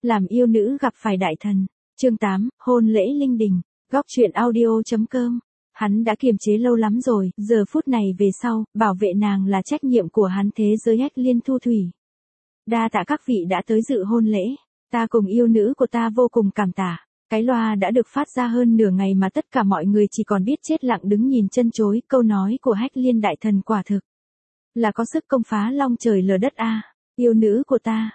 Làm yêu nữ gặp phải đại thần. Chương 8, hôn lễ linh đình. Góc truyện audio.com. Hắn đã kiềm chế lâu lắm rồi, giờ phút này về sau, bảo vệ nàng là trách nhiệm của hắn. Thế giới Hách Liên Thu Thủy. Đa tạ các vị đã tới dự hôn lễ. Ta cùng yêu nữ của ta vô cùng cảm tạ. Cái loa đã được phát ra hơn nửa ngày mà tất cả mọi người chỉ còn biết chết lặng đứng nhìn chân chối. Câu nói của Hách Liên đại thần quả thực là có sức công phá long trời lở đất a. Yêu nữ của ta,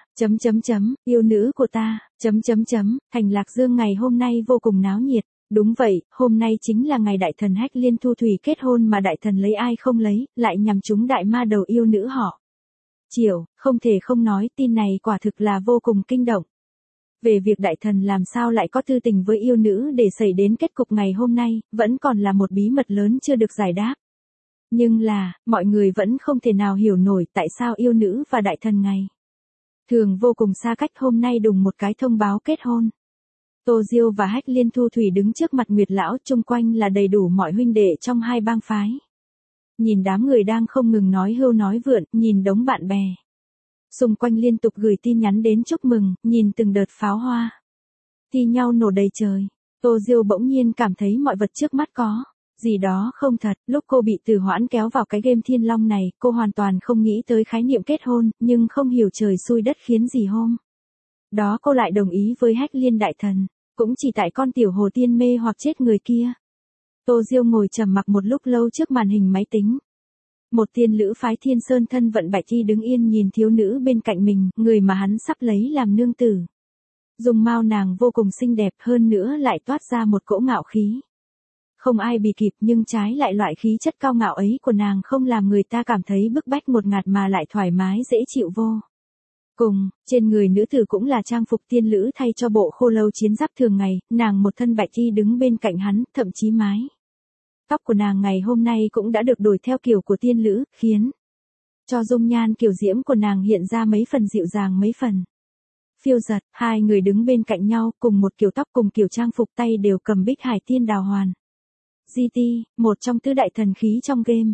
yêu nữ của ta, Thành Lạc Dương ngày hôm nay vô cùng náo nhiệt. Đúng vậy, hôm nay chính là ngày đại thần Hách Liên Thu Thủy kết hôn mà đại thần lấy ai không lấy, lại nhằm trúng đại ma đầu yêu nữ họ Triệu. Không thể không nói tin này quả thực là vô cùng kinh động. Về việc đại thần làm sao lại có tư tình với yêu nữ để xảy đến kết cục ngày hôm nay, vẫn còn là một bí mật lớn chưa được giải đáp. Nhưng là, mọi người vẫn không thể nào hiểu nổi tại sao yêu nữ và đại thần ngày thường vô cùng xa cách hôm nay đùng một cái thông báo kết hôn. Tô Diêu và Hách Liên Thu Thủy đứng trước mặt Nguyệt lão, chung quanh là đầy đủ mọi huynh đệ trong hai bang phái. Nhìn đám người đang không ngừng nói hưu nói vượn, nhìn đống bạn bè xung quanh liên tục gửi tin nhắn đến chúc mừng, nhìn từng đợt pháo hoa thi nhau nổ đầy trời. Tô Diêu bỗng nhiên cảm thấy mọi vật trước mắt có gì đó không thật. Lúc cô bị Từ Hoãn kéo vào cái game Thiên Long này, cô hoàn toàn không nghĩ tới khái niệm kết hôn, nhưng không hiểu trời xui đất khiến gì hôm đó cô lại đồng ý với Hách Liên đại thần, cũng chỉ tại con tiểu hồ tiên mê hoặc chết người kia. Tô Diêu ngồi trầm mặc một lúc lâu trước màn hình máy tính. Một tiên lữ phái Thiên Sơn thân vận Bạch Thi đứng yên nhìn thiếu nữ bên cạnh mình, người mà hắn sắp lấy làm nương tử. Dung mạo nàng vô cùng xinh đẹp, hơn nữa lại toát ra một cỗ ngạo khí không ai bì kịp, nhưng trái lại loại khí chất cao ngạo ấy của nàng không làm người ta cảm thấy bức bách ngột ngạt mà lại thoải mái dễ chịu vô cùng. Trên người nữ tử cũng là trang phục tiên lữ thay cho bộ khô lâu chiến giáp thường ngày, nàng một thân Bạch Thi đứng bên cạnh hắn, thậm chí mái tóc của nàng ngày hôm nay cũng đã được đổi theo kiểu của tiên lữ, khiến cho dung nhan kiều diễm của nàng hiện ra mấy phần dịu dàng mấy phần phiêu dật. Hai người đứng bên cạnh nhau, cùng một kiểu tóc cùng kiểu trang phục, tay đều cầm Bích Hải Tiên Đào Hoàn. GT, một trong tứ đại thần khí trong game.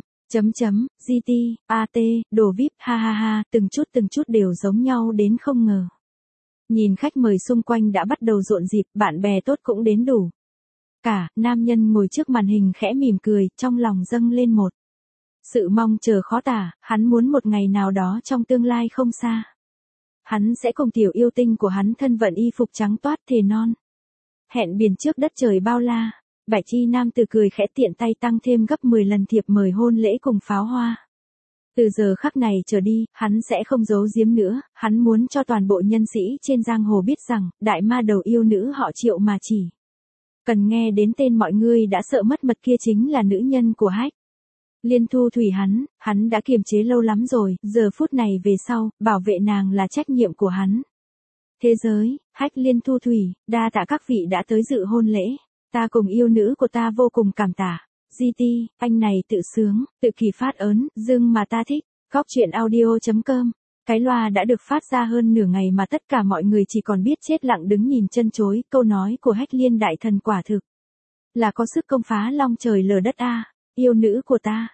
GT, AT, đồ VIP, ha ha ha, từng chút đều giống nhau đến không ngờ. Nhìn khách mời xung quanh đã bắt đầu rộn rịp, bạn bè tốt cũng đến đủ. Cả, nam nhân ngồi trước màn hình khẽ mỉm cười, trong lòng dâng lên một sự mong chờ khó tả, hắn muốn một ngày nào đó trong tương lai không xa. Hắn sẽ cùng tiểu yêu tinh của hắn thân vận y phục trắng toát thề non. Hẹn biển trước đất trời bao la. Bạch Chi nam tử cười khẽ tiện tay tăng thêm gấp 10 lần thiệp mời hôn lễ cùng pháo hoa. Từ giờ khắc này trở đi, hắn sẽ không giấu giếm nữa, hắn muốn cho toàn bộ nhân sĩ trên giang hồ biết rằng, đại ma đầu yêu nữ họ Triệu mà chỉ cần nghe đến tên mọi người đã sợ mất mật kia chính là nữ nhân của Hách Liên Thu Thủy. Hắn đã kiềm chế lâu lắm rồi, giờ phút này về sau, bảo vệ nàng là trách nhiệm của hắn. Thế giới, Hách Liên Thu Thủy, đa tạ các vị đã tới dự hôn lễ. Ta cùng yêu nữ của ta vô cùng cảm tạ. GT, anh này tự sướng, tự kỳ phát ớn, dưng mà ta thích. Góc truyện audio.com. Cái loa đã được phát ra hơn nửa ngày mà tất cả mọi người chỉ còn biết chết lặng đứng nhìn chân chối. Câu nói của Hách Liên đại thần quả thực là có sức công phá long trời lở đất a. Yêu nữ của ta,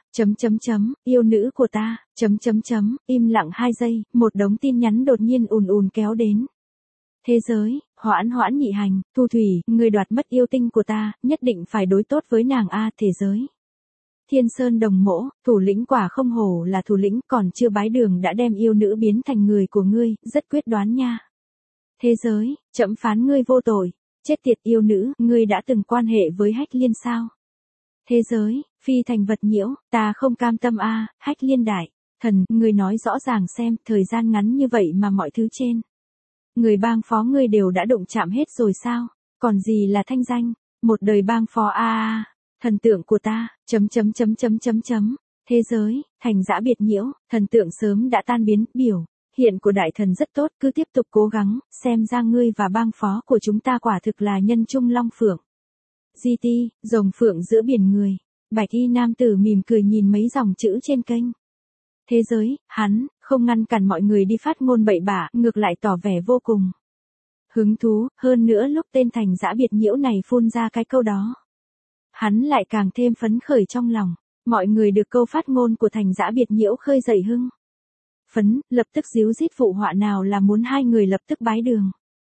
yêu nữ của ta, im lặng 2 giây, một đống tin nhắn đột nhiên ùn kéo đến. Thế giới, Hoãn nhị hành, Thu Thủy, người đoạt mất yêu tinh của ta, nhất định phải đối tốt với nàng a. Thế giới, Thiên Sơn Đồng Mỗ, thủ lĩnh quả không hổ là thủ lĩnh, còn chưa bái đường đã đem yêu nữ biến thành người của ngươi, rất quyết đoán nha. Thế giới, trẫm phán ngươi vô tội. Chết tiệt yêu nữ, ngươi đã từng quan hệ với Hách Liên sao? Thế giới, Phi Thành Vật Nhiễu, ta không cam tâm a. Hách Liên đại thần, ngươi nói rõ ràng xem, thời gian ngắn như vậy mà mọi thứ trên người bang phó ngươi đều đã đụng chạm hết rồi sao? Còn gì là thanh danh? Một đời bang phó a. Thần tượng của ta, Thế giới, Thành Dã Biệt Nhiễu, thần tượng sớm đã tan biến. Biểu hiện của đại thần rất tốt, cứ tiếp tục cố gắng, xem ra ngươi và bang phó của chúng ta quả thực là nhân trung long phượng. GT, rồng phượng giữa biển người. Bạch Y nam tử mỉm cười nhìn mấy dòng chữ trên kênh. Thế giới, hắn không ngăn cản mọi người đi phát ngôn bậy bạ, ngược lại tỏ vẻ vô cùng hứng thú. Hơn nữa lúc tên Thành Dã Biệt Nhiễu này phun ra cái câu đó, hắn lại càng thêm phấn khởi trong lòng. Mọi người được câu phát ngôn của Thành Dã Biệt Nhiễu khơi dậy hưng phấn, lập tức díu dít phụ họa nào là muốn hai người lập tức bái đường.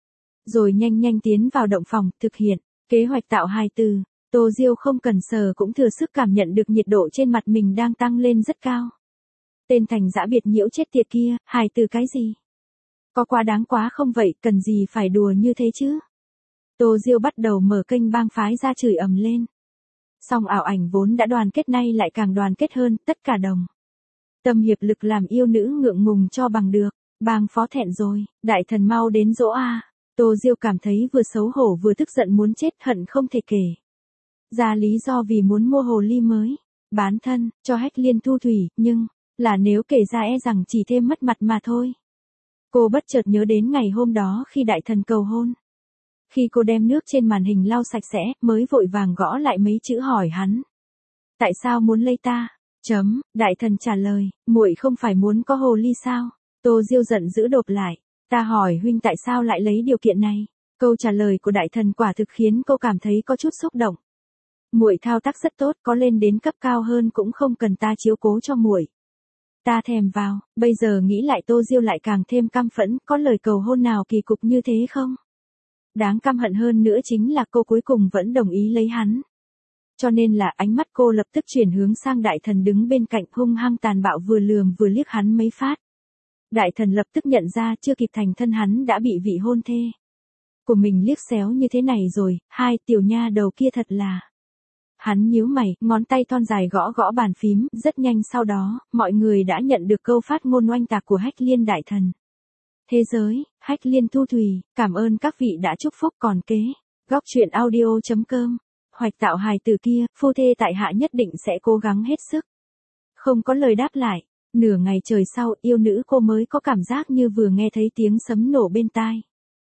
rồi nhanh nhanh tiến vào động phòng, thực hiện kế hoạch tạo hài từ. Tô Diêu không cần sờ cũng thừa sức cảm nhận được nhiệt độ trên mặt mình đang tăng lên rất cao. Tên thành dã biệt nhiễu chết tiệt kia, hài từ cái gì? Có quá đáng quá không vậy, cần gì phải đùa như thế chứ? Tô Diêu bắt đầu mở kênh bang phái ra chửi ầm lên. Song ảo ảnh vốn đã đoàn kết nay lại càng đoàn kết hơn, tất cả đồng tâm hiệp lực làm yêu nữ ngượng ngùng cho bằng được. Bang phó thẹn rồi, đại thần mau đến dỗ a. Tô Diêu cảm thấy vừa xấu hổ vừa tức giận muốn chết, hận không thể kể ra lý do vì muốn mua hồ ly mới, bán thân, cho Hách Liên thu thủy, nhưng, là nếu kể ra e rằng chỉ thêm mất mặt mà thôi. Cô bất chợt nhớ đến ngày hôm đó khi đại thần cầu hôn. Khi cô đem nước trên màn hình lau sạch sẽ, mới vội vàng gõ lại mấy chữ hỏi hắn. Tại sao muốn lấy ta? Đại thần trả lời, muội không phải muốn có hồ ly sao? Tô Diêu giận dữ đột lại. Ta hỏi huynh tại sao lại lấy điều kiện này? Câu trả lời của đại thần quả thực khiến cô cảm thấy có chút xúc động. Muội thao tác rất tốt, có lên đến cấp cao hơn cũng không cần ta chiếu cố cho muội. Ta thèm vào, bây giờ nghĩ lại Tô Diêu lại càng thêm căm phẫn, có lời cầu hôn nào kỳ cục như thế không? Đáng căm hận hơn nữa chính là cô cuối cùng vẫn đồng ý lấy hắn. Cho nên là ánh mắt cô lập tức chuyển hướng sang đại thần đứng bên cạnh, hung hăng tàn bạo vừa lườm vừa liếc hắn mấy phát. Đại thần lập tức nhận ra chưa kịp thành thân hắn đã bị vị hôn thê của mình liếc xéo như thế này rồi, hai tiểu nha đầu kia thật là. Hắn nhíu mày, ngón tay thon dài gõ gõ bàn phím, rất nhanh sau đó, mọi người đã nhận được câu phát ngôn oanh tạc của Hách Liên đại thần. Thế giới, Hách Liên thu thủy, cảm ơn các vị đã chúc phúc còn kế. Góc truyện audio.com. Hoạch tạo hài từ kia, phu thê tại hạ nhất định sẽ cố gắng hết sức. Không có lời đáp lại. Nửa ngày trời sau, yêu nữ cô mới có cảm giác như vừa nghe thấy tiếng sấm nổ bên tai.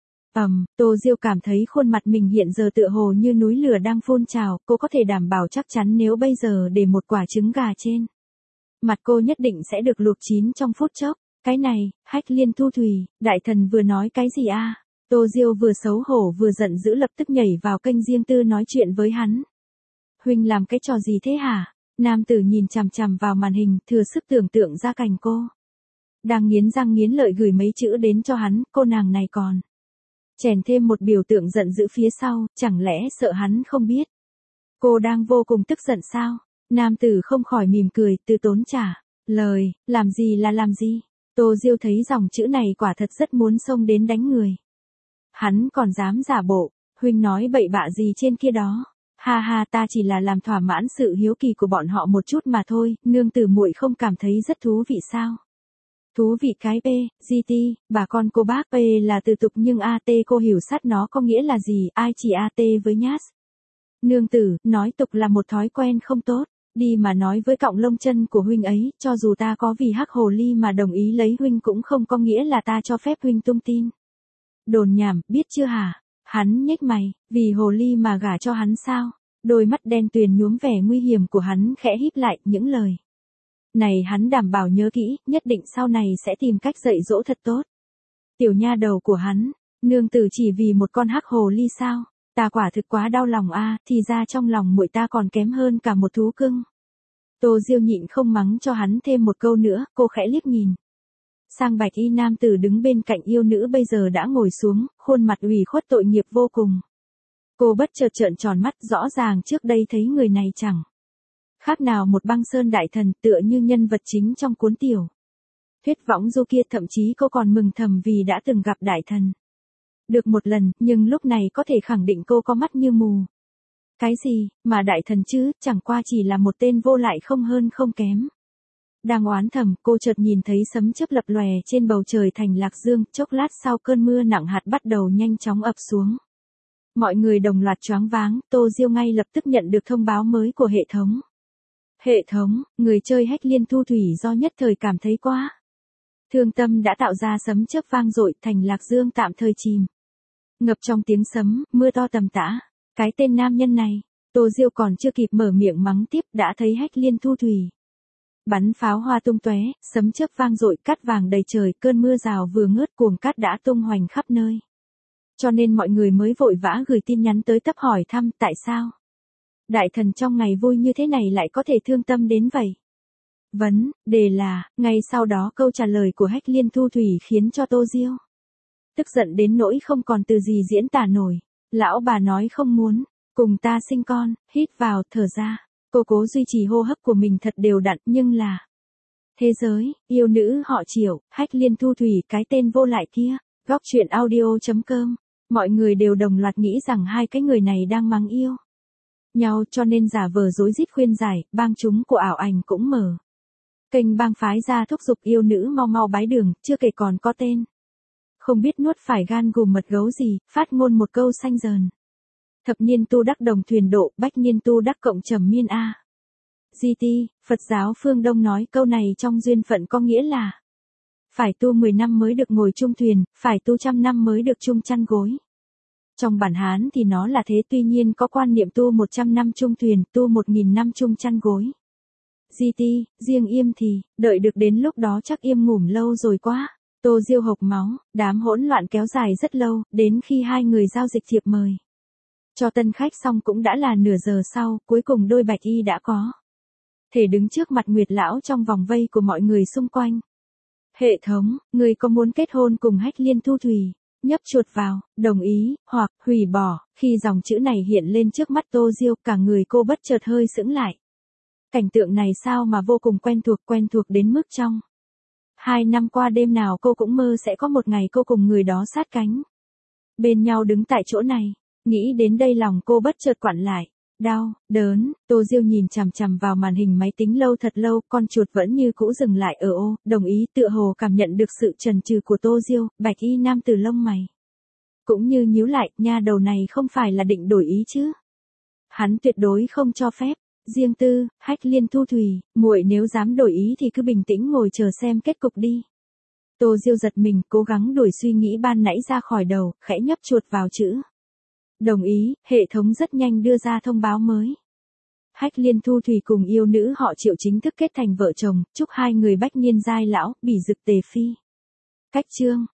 Tô Diêu cảm thấy khuôn mặt mình hiện giờ tựa hồ như núi lửa đang phun trào, cô có thể đảm bảo chắc chắn nếu bây giờ để một quả trứng gà trên mặt cô nhất định sẽ được luộc chín trong phút chốc. Cái này, Hách Liên thu thủy, đại thần vừa nói cái gì a? Tô Diêu vừa xấu hổ vừa giận dữ lập tức nhảy vào kênh riêng tư nói chuyện với hắn. Huynh làm cái trò gì thế hả? Nam tử nhìn chằm chằm vào màn hình, thừa sức tưởng tượng ra cảnh cô đang nghiến răng nghiến lợi gửi mấy chữ đến cho hắn, cô nàng này còn chèn thêm một biểu tượng giận dữ phía sau, chẳng lẽ sợ hắn không biết cô đang vô cùng tức giận sao? Nam tử không khỏi mỉm cười, từ tốn trả lời, làm gì là làm gì? Tô Diêu thấy dòng chữ này quả thật rất muốn xông đến đánh người. Hắn còn dám giả bộ, huynh nói bậy bạ gì trên kia đó? Ha ha, ta chỉ là làm thỏa mãn sự hiếu kỳ của bọn họ một chút mà thôi, nương tử muội không cảm thấy rất thú vị sao? Thú vị cái P, GT, bà con cô bác P là từ tục nhưng AT cô hiểu sát nó có nghĩa là gì, ai chỉ AT với nhát. Nương tử, nói tục là một thói quen không tốt, đi mà nói với cọng lông chân của huynh ấy, cho dù ta có vì hắc hồ ly mà đồng ý lấy huynh cũng không có nghĩa là ta cho phép huynh tung tin. Đồn nhảm, biết chưa hả? Hắn nhếch mày, vì hồ ly mà gả cho hắn sao? Đôi mắt đen tuyền nhuốm vẻ nguy hiểm của hắn khẽ híp lại, những lời này hắn đảm bảo nhớ kỹ, nhất định sau này sẽ tìm cách dạy dỗ thật tốt. Tiểu nha đầu của hắn, nương tử chỉ vì một con hắc hồ ly sao? Ta quả thực quá đau lòng a, thì ra trong lòng muội ta còn kém hơn cả một thú cưng. Tô Diêu nhịn không mắng cho hắn thêm một câu nữa, cô khẽ liếc nhìn sang bạch y nam tử đứng bên cạnh yêu nữ bây giờ đã ngồi xuống, khuôn mặt ủy khuất tội nghiệp vô cùng. Cô bất chợt trợn tròn mắt, rõ ràng trước đây thấy người này chẳng khác nào một băng sơn đại thần, tựa như nhân vật chính trong cuốn tiểu thuyết võng du kia, thậm chí cô còn mừng thầm vì đã từng gặp đại thần được một lần, nhưng lúc này có thể khẳng định cô có mắt như mù. Cái gì mà đại thần chứ, chẳng qua chỉ là một tên vô lại không hơn không kém. Đang oán thầm, cô chợt nhìn thấy sấm chớp lập lòe trên bầu trời thành Lạc Dương, chốc lát sau cơn mưa nặng hạt bắt đầu nhanh chóng ập xuống. Mọi người đồng loạt choáng váng, Tô Diêu ngay lập tức nhận được thông báo mới của hệ thống. Hệ thống, người chơi Hách Liên thu thủy do nhất thời cảm thấy quá thương tâm đã tạo ra sấm chớp vang dội, thành Lạc Dương tạm thời chìm ngập trong tiếng sấm, mưa to tầm tã. Cái tên nam nhân này, Tô Diêu còn chưa kịp mở miệng mắng tiếp đã thấy Hách Liên thu thủy bắn pháo hoa tung tóe, sấm chớp vang dội, cát vàng đầy trời, cơn mưa rào vừa ngớt cuồng cát đã tung hoành khắp nơi. Cho nên mọi người mới vội vã gửi tin nhắn tới tấp hỏi thăm tại sao đại thần trong ngày vui như thế này lại có thể thương tâm đến vậy. Vấn đề là, ngay sau đó câu trả lời của Hách Liên thu thủy khiến cho Tô Diêu tức giận đến nỗi không còn từ gì diễn tả nổi. Lão bà nói không muốn, cùng ta sinh con, hít vào, thở ra. Cô cố duy trì hô hấp của mình thật đều đặn nhưng là... Thế giới, yêu nữ họ Triệu, Hách Liên Thu Thủy cái tên vô lại kia. Góc truyện audio.com. Mọi người đều đồng loạt nghĩ rằng hai cái người này đang mắng yêu nhau cho nên giả vờ dối rít khuyên giải, bang chúng của ảo ảnh cũng mở. Kênh bang phái ra thúc giục yêu nữ mau mau bái đường, chưa kể còn có tên. Không biết nuốt phải gan gùm mật gấu gì, phát ngôn một câu xanh dờn. Thập niên tu đắc đồng thuyền độ, bách niên tu đắc cộng trầm miên A. GT, Phật giáo phương Đông nói câu này trong duyên phận có nghĩa là phải tu 10 năm mới được ngồi chung thuyền, phải tu 100 năm mới được chung chăn gối. Trong bản Hán thì nó là thế, tuy nhiên có quan niệm tu 100 năm chung thuyền, tu 1000 năm chung chăn gối. GT, riêng Yêm thì, đợi được đến lúc đó chắc Yêm ngủm lâu rồi quá. Tô Diêu hộc máu, đám hỗn loạn kéo dài rất lâu, đến khi hai người giao dịch thiệp mời cho tân khách xong cũng đã là nửa giờ sau, cuối cùng đôi bạch y đã có thể đứng trước mặt Nguyệt lão trong vòng vây của mọi người xung quanh. Hệ thống, người có muốn kết hôn cùng Hách Liên Thu Thủy? Nhấp chuột vào, đồng ý, hoặc hủy bỏ. Khi dòng chữ này hiện lên trước mắt Tô Diêu, cả người cô bất chợt hơi sững lại. Cảnh tượng này sao mà vô cùng quen thuộc đến mức trong 2 năm qua đêm nào cô cũng mơ sẽ có một ngày cô cùng người đó sát cánh bên nhau đứng tại chỗ này. Nghĩ đến đây lòng cô bất chợt quặn lại. Đau, đớn, Tô Diêu nhìn chằm chằm vào màn hình máy tính lâu thật lâu, con chuột vẫn như cũ dừng lại ở ô, đồng ý, tựa hồ cảm nhận được sự chần chừ của Tô Diêu, bạch y nam từ lông mày cũng như nhíu lại, nha đầu này không phải là định đổi ý chứ? Hắn tuyệt đối không cho phép. Riêng tư, Hách Liên Thu Thủy, muội nếu dám đổi ý thì cứ bình tĩnh ngồi chờ xem kết cục đi. Tô Diêu giật mình, cố gắng đuổi suy nghĩ ban nãy ra khỏi đầu, khẽ nhấp chuột vào chữ đồng ý. Hệ thống rất nhanh đưa ra thông báo mới. Hách Liên Thu Thủy cùng yêu nữ họ Triệu chính thức kết thành vợ chồng, chúc hai người bách niên giai lão, bỉ dực tề phi. Cách chương